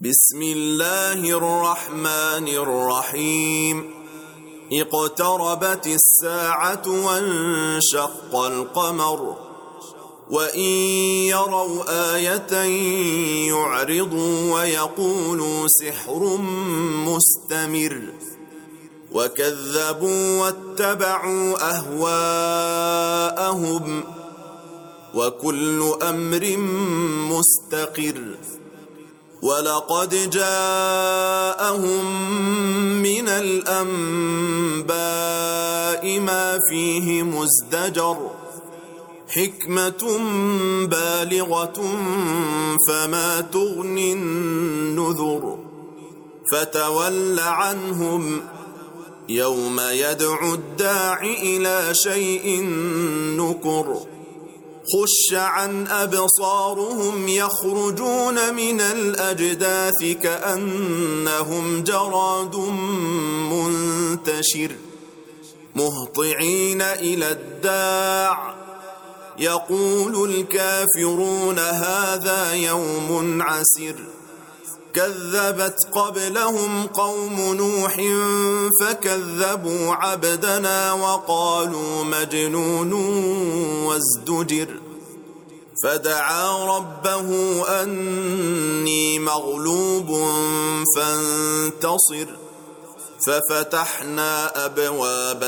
بسم الله الرحمن الرحيم اقتربت الساعة وانشق القمر وإن يروا آية يعرضوا ويقولوا سحر مستمر وكذبوا واتبعوا أهواءهم وكل أمر مستقر ولقد جاءهم من الأنباء ما فيه مزدجر حكمة بالغة فما تغني النذر فتول عنهم يوم يدعو الداع إلى شيء نكر خش عن أبصارهم يخرجون من الأجداث كأنهم جراد منتشر مهطعين إلى الداع يقول الكافرون هذا يوم عسر كذبت قبلهم قوم نوح فكذبوا عبدنا وقالوا مجنون وازدجر فدعا ربه أني مغلوب فانتصر ففتحنا أبواب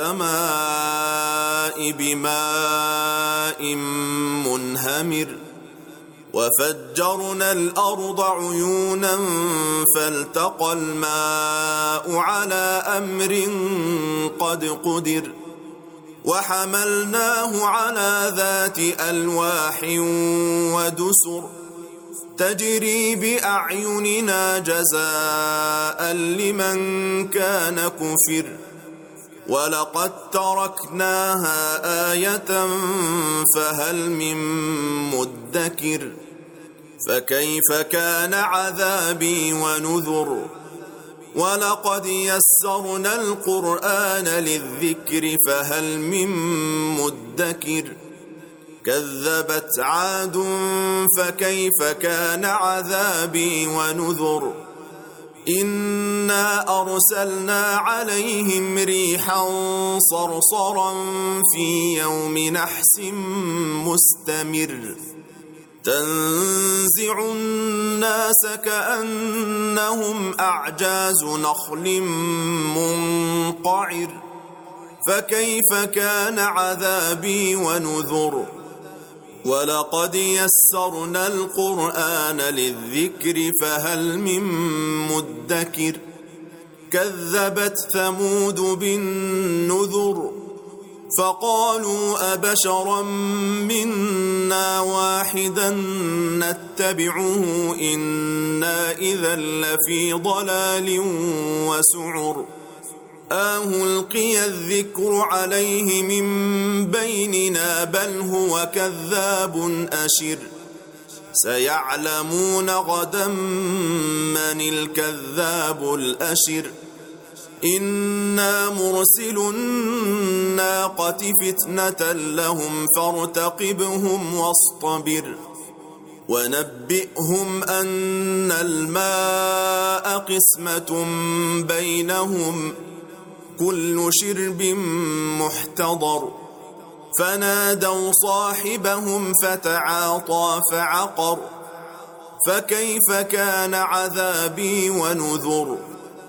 السماء بماء منهمر وفجرنا الأرض عيونا فالتقى الماء على أمر قد قدر وحملناه على ذات ألواح ودسر تجري بأعيننا جزاء لمن كان كفر ولقد تركناها آية فهل من مدكر فكيف كان عذابي ونذر ولقد يسرنا القرآن للذكر فهل من مدكر كذبت عاد فكيف كان عذابي ونذر إنا أرسلنا عليهم ريحا صرصرا في يوم نحس مستمر تنزع الناس كأنهم أعجاز نخل منقعر فكيف كان عذابي ونذر ولقد يسرنا القرآن للذكر فهل من مدكر كذبت ثمود بالنذر فقالوا أبشرا منا واحدا نتبعه إنا إذا لفي ضلال وسعر ألقي الذكر عليه من بيننا بل هو كذاب أشر سيعلمون غدا من الكذاب الأشر إنا مرسل الناقة فتنة لهم فارتقبهم واصطبر ونبئهم أن الماء قسمة بينهم كل شرب محتضر فنادوا صاحبهم فتعاطى فعقر فكيف كان عذابي ونذر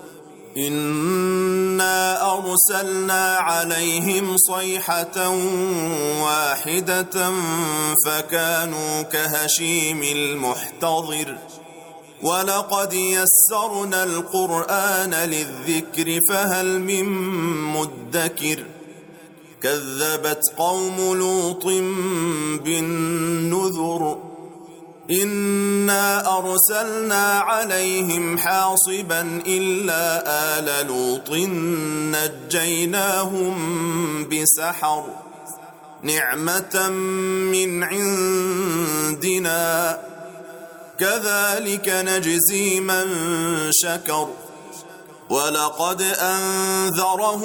إنا أرسلنا عليهم صيحة واحدة فكانوا كهشيم المحتضر ولقد يسرنا القرآن للذكر فهل من مدكر كذبت قوم لوط بالنذر إنا أرسلنا عليهم حاصبا إلا آل لوط نجيناهم بسحر نعمة من عندنا كذلك نجزي من شكر ولقد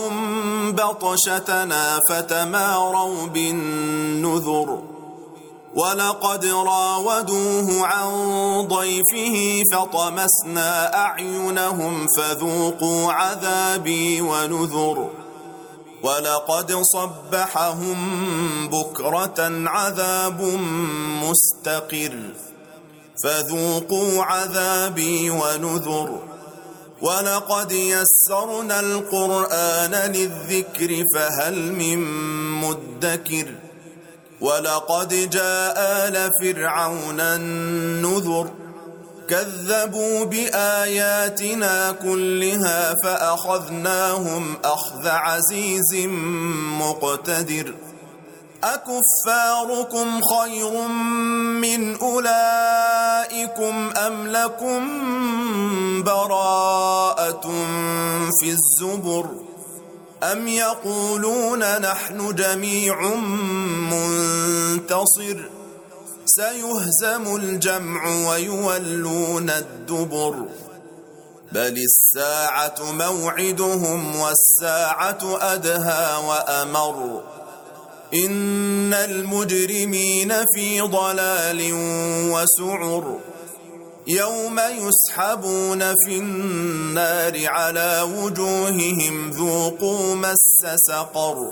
أنذرهم بطشتنا فتماروا بالنذر ولقد راودوه عن ضيفه فطمسنا أعينهم فذوقوا عذابي ونذر ولقد صبحهم بكرة عذاب مستقر فذوقوا عذابي ونذر ولقد يسرنا القرآن للذكر فهل من مدكر ولقد جاء آل فرعون النذر كذبوا بآياتنا كلها فأخذناهم أخذ عزيز مقتدر أكفاركم خير من أولئكم أم لكم براءة في الزبر أم يقولون نحن جميع منتصر سيهزم الجمع ويولون الدبر بل الساعة موعدهم والساعة أدهى وأمر إن المجرمين في ضلال وسعر يوم يسحبون في النار على وجوههم ذوقوا مس سقر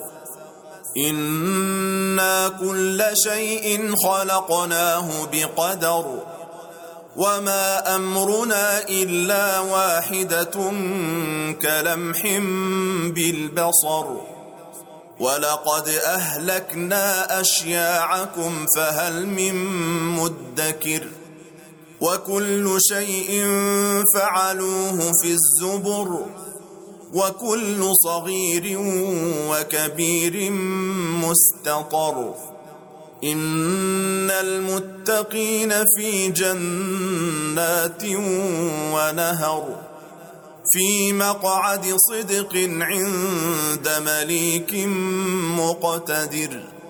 إنا كل شيء خلقناه بقدر وما أمرنا إلا واحدة كلمح بالبصر ولقد أهلكنا أشياعكم فهل من مدكر وكل شيء فعلوه في الزبر وكل صغير وكبير مستطر إن المتقين في جنات ونهر في مقعد صدق عند مليك مقتدر